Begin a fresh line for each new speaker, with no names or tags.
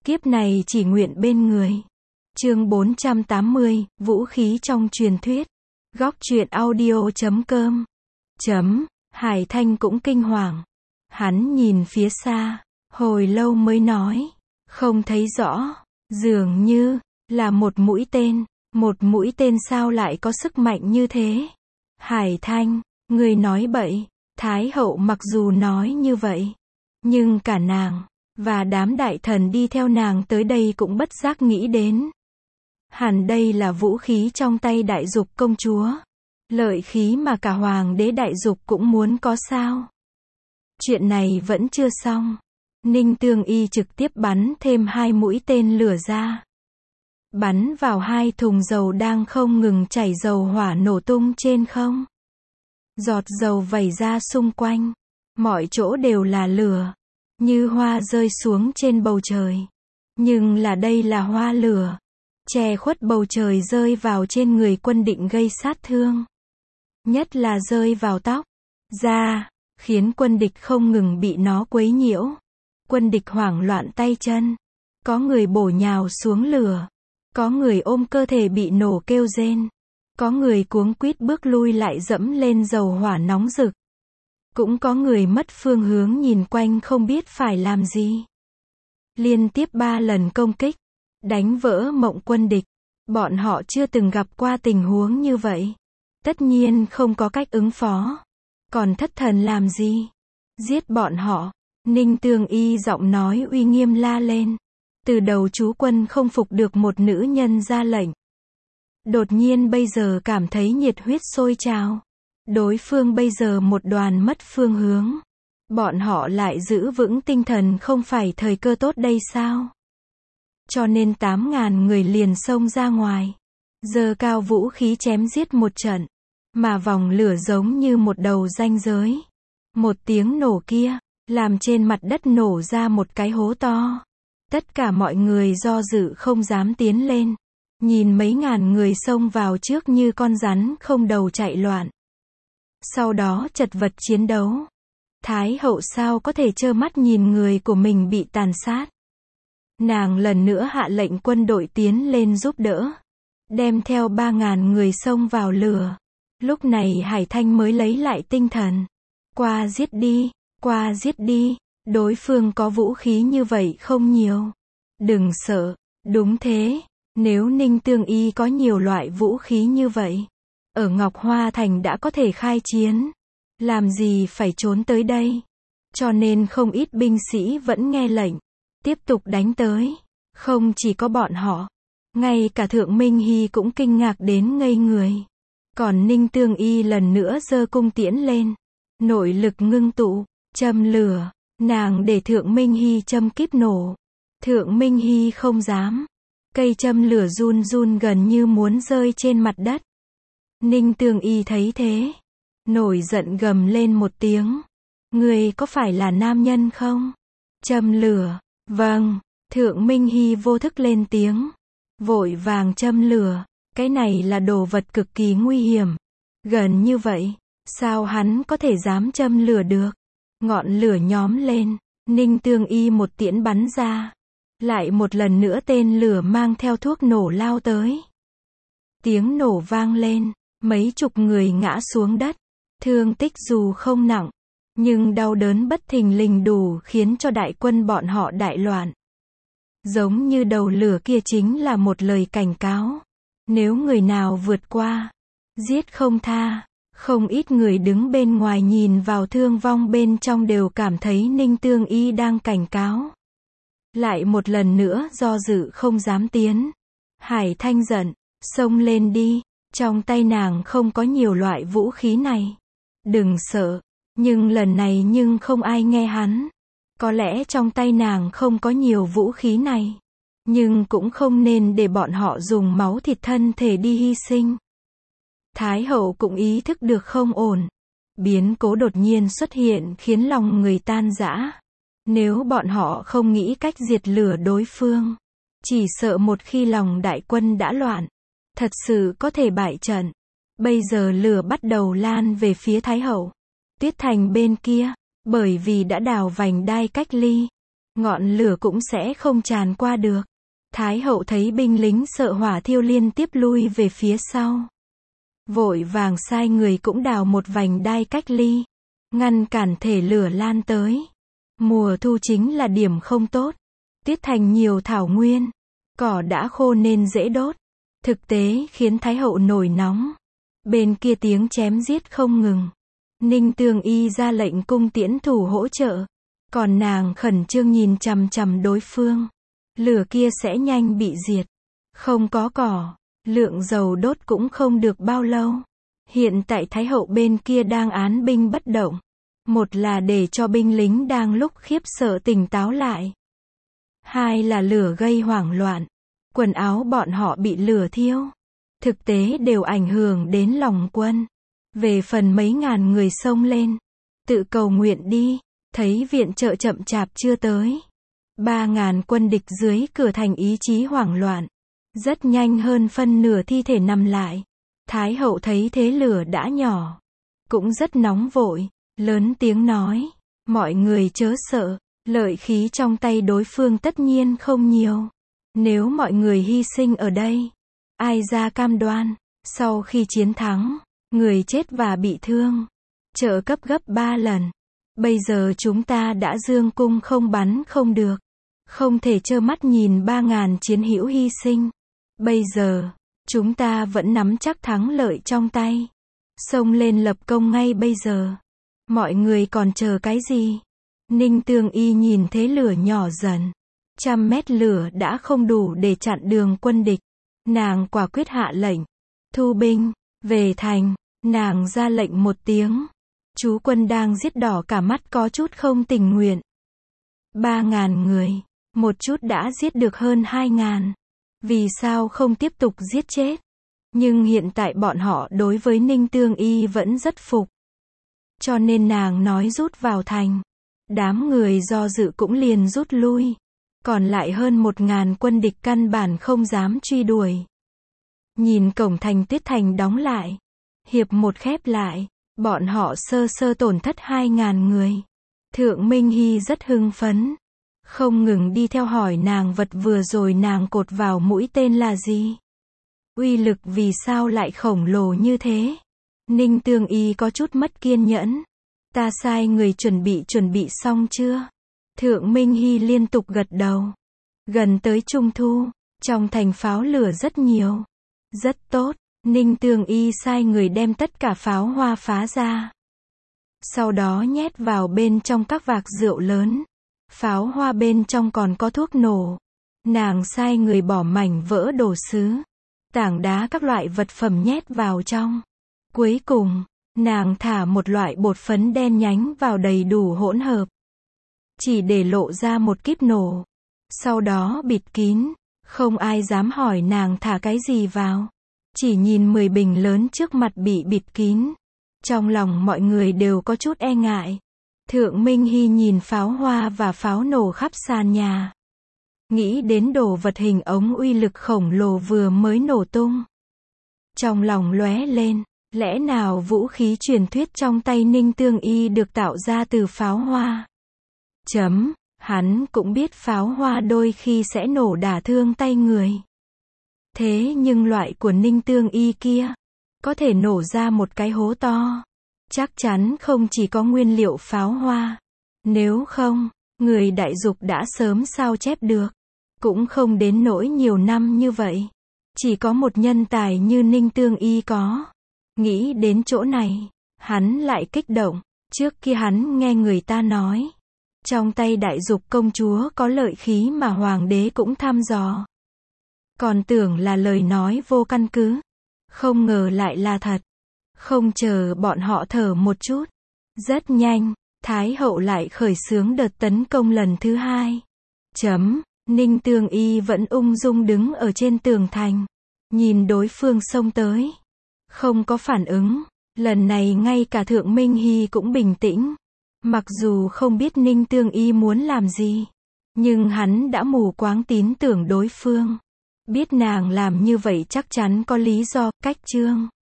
Kiếp này chỉ nguyện bên người. Chương 480, vũ khí trong truyền thuyết. Góc truyện audio.com. Hải Thanh cũng kinh hoàng. Hắn nhìn phía xa, hồi lâu mới nói, không thấy rõ, dường như là một mũi tên sao lại có sức mạnh như thế? Hải Thanh, người nói bậy. Thái hậu mặc dù nói như vậy, nhưng cả nàng và đám đại thần đi theo nàng tới đây cũng bất giác nghĩ đến, hẳn đây là vũ khí trong tay Đại Dục công chúa, lợi khí mà cả hoàng đế Đại Dục cũng muốn có sao? Chuyện này vẫn chưa xong. Ninh Tương Y trực tiếp bắn thêm 2 mũi tên lửa ra, bắn vào 2 thùng dầu đang không ngừng chảy dầu hỏa nổ tung trên không. Giọt dầu vẩy ra xung quanh, mọi chỗ đều là lửa, như hoa rơi xuống trên bầu trời. Nhưng đây là hoa lửa, che khuất bầu trời rơi vào trên người quân định gây sát thương. Nhất là rơi vào tóc, da, khiến quân địch không ngừng bị nó quấy nhiễu. Quân địch hoảng loạn tay chân, có người bổ nhào xuống lửa, có người ôm cơ thể bị nổ kêu rên, có người cuống quýt bước lui lại dẫm lên dầu hỏa nóng rực. Cũng có người mất phương hướng nhìn quanh không biết phải làm gì. Liên tiếp 3 lần công kích, đánh vỡ mộng quân địch. Bọn họ chưa từng gặp qua tình huống như vậy. Tất nhiên không có cách ứng phó. Còn thất thần làm gì? Giết bọn họ. Ninh Tương Y giọng nói uy nghiêm la lên. Từ đầu chú quân không phục được một nữ nhân ra lệnh. Đột nhiên bây giờ cảm thấy nhiệt huyết sôi trào. Đối phương bây giờ một đoàn mất phương hướng. Bọn họ lại giữ vững tinh thần không phải thời cơ tốt đây sao? Cho nên 8.000 người liền xông ra ngoài. Giơ cao vũ khí chém giết một trận. Mà vòng lửa giống như một đầu ranh giới. Một tiếng nổ kia, làm trên mặt đất nổ ra một cái hố to. Tất cả mọi người do dự không dám tiến lên. Nhìn mấy ngàn người xông vào trước như con rắn không đầu chạy loạn. Sau đó chật vật chiến đấu. Thái hậu sao có thể trơ mắt nhìn người của mình bị tàn sát. Nàng lần nữa hạ lệnh quân đội tiến lên giúp đỡ. Đem theo 3.000 người xông vào lửa. Lúc này Hải Thanh mới lấy lại tinh thần. Qua giết đi, đối phương có vũ khí như vậy không nhiều. Đừng sợ, đúng thế, nếu Ninh Tương Y có nhiều loại vũ khí như vậy, ở Ngọc Hoa Thành đã có thể khai chiến. Làm gì phải trốn tới đây? Cho nên không ít binh sĩ vẫn nghe lệnh, tiếp tục đánh tới. Không chỉ có bọn họ, ngay cả Thượng Minh Hy cũng kinh ngạc đến ngây người. Còn Ninh Tương Y lần nữa giơ cung tiễn lên, nội lực ngưng tụ, châm lửa, nàng để Thượng Minh Hy châm kíp nổ. Thượng Minh Hy không dám, cây châm lửa run run gần như muốn rơi trên mặt đất. Ninh Tương Y thấy thế, nổi giận gầm lên một tiếng. Ngươi có phải là nam nhân không? Châm lửa. Vâng. Thượng Minh Hy vô thức lên tiếng. Vội vàng châm lửa. Cái này là đồ vật cực kỳ nguy hiểm. Gần như vậy, sao hắn có thể dám châm lửa được? Ngọn lửa nhóm lên. Ninh Tương Y một tiễn bắn ra. Lại một lần nữa tên lửa mang theo thuốc nổ lao tới. Tiếng nổ vang lên. Mấy chục người ngã xuống đất. Thương tích dù không nặng, nhưng đau đớn bất thình lình đủ khiến cho đại quân bọn họ đại loạn. Giống như đầu lửa kia chính là một lời cảnh cáo. Nếu người nào vượt qua, giết không tha. Không ít người đứng bên ngoài nhìn vào thương vong bên trong đều cảm thấy Ninh Tương Y đang cảnh cáo. Lại một lần nữa do dự không dám tiến. Hải Thanh giận, xông lên đi. Trong tay nàng không có nhiều loại vũ khí này. Đừng sợ. Nhưng lần này không ai nghe hắn. Có lẽ trong tay nàng không có nhiều vũ khí này. Nhưng cũng không nên để bọn họ dùng máu thịt thân thể đi hy sinh. Thái hậu cũng ý thức được không ổn. Biến cố đột nhiên xuất hiện khiến lòng người tan rã. Nếu bọn họ không nghĩ cách diệt lửa đối phương, chỉ sợ một khi lòng đại quân đã loạn, thật sự có thể bại trận. Bây giờ lửa bắt đầu lan về phía Thái hậu. Tuyết Thành bên kia, bởi vì đã đào vành đai cách ly, ngọn lửa cũng sẽ không tràn qua được. Thái hậu thấy binh lính sợ hỏa thiêu liên tiếp lui về phía sau. Vội vàng sai người cũng đào một vành đai cách ly, ngăn cản thể lửa lan tới. Mùa thu chính là điểm không tốt. Tiết Thành nhiều thảo nguyên, cỏ đã khô nên dễ đốt. Thực tế khiến Thái hậu nổi nóng. Bên kia tiếng chém giết không ngừng. Ninh Tương Y ra lệnh cung tiễn thủ hỗ trợ. Còn nàng khẩn trương nhìn chằm chằm đối phương. Lửa kia sẽ nhanh bị diệt. Không có cỏ, lượng dầu đốt cũng không được bao lâu. Hiện tại Thái hậu bên kia đang án binh bất động. Một là để cho binh lính đang lúc khiếp sợ tỉnh táo lại. Hai là lửa gây hoảng loạn. Quần áo bọn họ bị lửa thiêu. Thực tế đều ảnh hưởng đến lòng quân. Về phần mấy ngàn người xông lên. Tự cầu nguyện đi. Thấy viện trợ chậm chạp chưa tới. 3.000 quân địch dưới cửa thành ý chí hoảng loạn. Rất nhanh hơn phân nửa thi thể nằm lại. Thái hậu thấy thế lửa đã nhỏ. Cũng rất nóng vội. Lớn tiếng nói. Mọi người chớ sợ. Lợi khí trong tay đối phương tất nhiên không nhiều. Nếu mọi người hy sinh ở đây. Ai ra cam đoan. Sau khi chiến thắng. Người chết và bị thương. Trợ cấp gấp 3 lần. Bây giờ chúng ta đã dương cung không bắn không được. Không thể trơ mắt nhìn 3.000 chiến hữu hy sinh. Bây giờ, chúng ta vẫn nắm chắc thắng lợi trong tay. Xông lên lập công ngay bây giờ. Mọi người còn chờ cái gì? Ninh Tương Y nhìn thế lửa nhỏ dần. 100 mét lửa đã không đủ để chặn đường quân địch. Nàng quả quyết hạ lệnh. Thu binh, về thành. Nàng ra lệnh một tiếng. Chú quân đang giết đỏ cả mắt có chút không tình nguyện. 3.000 người. Một chút đã giết được hơn 2.000. Vì sao không tiếp tục giết chết? Nhưng hiện tại bọn họ đối với Ninh Tương Y vẫn rất phục. Cho nên nàng nói rút vào thành. Đám người do dự cũng liền rút lui. Còn lại hơn 1.000 quân địch căn bản không dám truy đuổi. Nhìn cổng thành Tiết Thành đóng lại. Hiệp một khép lại. Bọn họ sơ sơ tổn thất 2.000 người. Thượng Minh Hy rất hưng phấn. Không ngừng đi theo hỏi nàng vật vừa rồi nàng cột vào mũi tên là gì. Uy lực vì sao lại khổng lồ như thế. Ninh Tương Y có chút mất kiên nhẫn. Ta sai người chuẩn bị xong chưa? Thượng Minh Hy liên tục gật đầu. Gần tới Trung Thu, trong thành pháo lửa rất nhiều. Rất tốt, Ninh Tương Y sai người đem tất cả pháo hoa phá ra. Sau đó nhét vào bên trong các vạc rượu lớn. Pháo hoa bên trong còn có thuốc nổ. Nàng sai người bỏ mảnh vỡ đồ sứ, tảng đá các loại vật phẩm nhét vào trong. Cuối cùng, nàng thả một loại bột phấn đen nhánh vào đầy đủ hỗn hợp. Chỉ để lộ ra một kíp nổ. Sau đó bịt kín, không ai dám hỏi nàng thả cái gì vào. Chỉ nhìn 10 bình lớn trước mặt bị bịt kín. Trong lòng mọi người đều có chút e ngại. Thượng Minh Hy nhìn pháo hoa và pháo nổ khắp sàn nhà. Nghĩ đến đồ vật hình ống uy lực khổng lồ vừa mới nổ tung. Trong lòng lóe lên, lẽ nào vũ khí truyền thuyết trong tay Ninh Tương Y được tạo ra từ pháo hoa? Hắn cũng biết pháo hoa đôi khi sẽ nổ đả thương tay người. Thế nhưng loại của Ninh Tương Y kia, có thể nổ ra một cái hố to. Chắc chắn không chỉ có nguyên liệu pháo hoa. Nếu không, người đại dục đã sớm sao chép được. Cũng không đến nỗi nhiều năm như vậy. Chỉ có một nhân tài như Ninh Tương Y có. Nghĩ đến chỗ này, hắn lại kích động. Trước kia hắn nghe người ta nói. Trong tay đại dục công chúa có lợi khí mà hoàng đế cũng thăm dò. Còn tưởng là lời nói vô căn cứ. Không ngờ lại là thật. Không chờ bọn họ thở một chút. Rất nhanh, Thái hậu lại khởi xướng đợt tấn công lần thứ 2. Ninh Tương Y vẫn ung dung đứng ở trên tường thành. Nhìn đối phương xông tới. Không có phản ứng. Lần này ngay cả Thượng Minh Hy cũng bình tĩnh. Mặc dù không biết Ninh Tương Y muốn làm gì. Nhưng hắn đã mù quáng tín tưởng đối phương. Biết nàng làm như vậy chắc chắn có lý do, cách chương.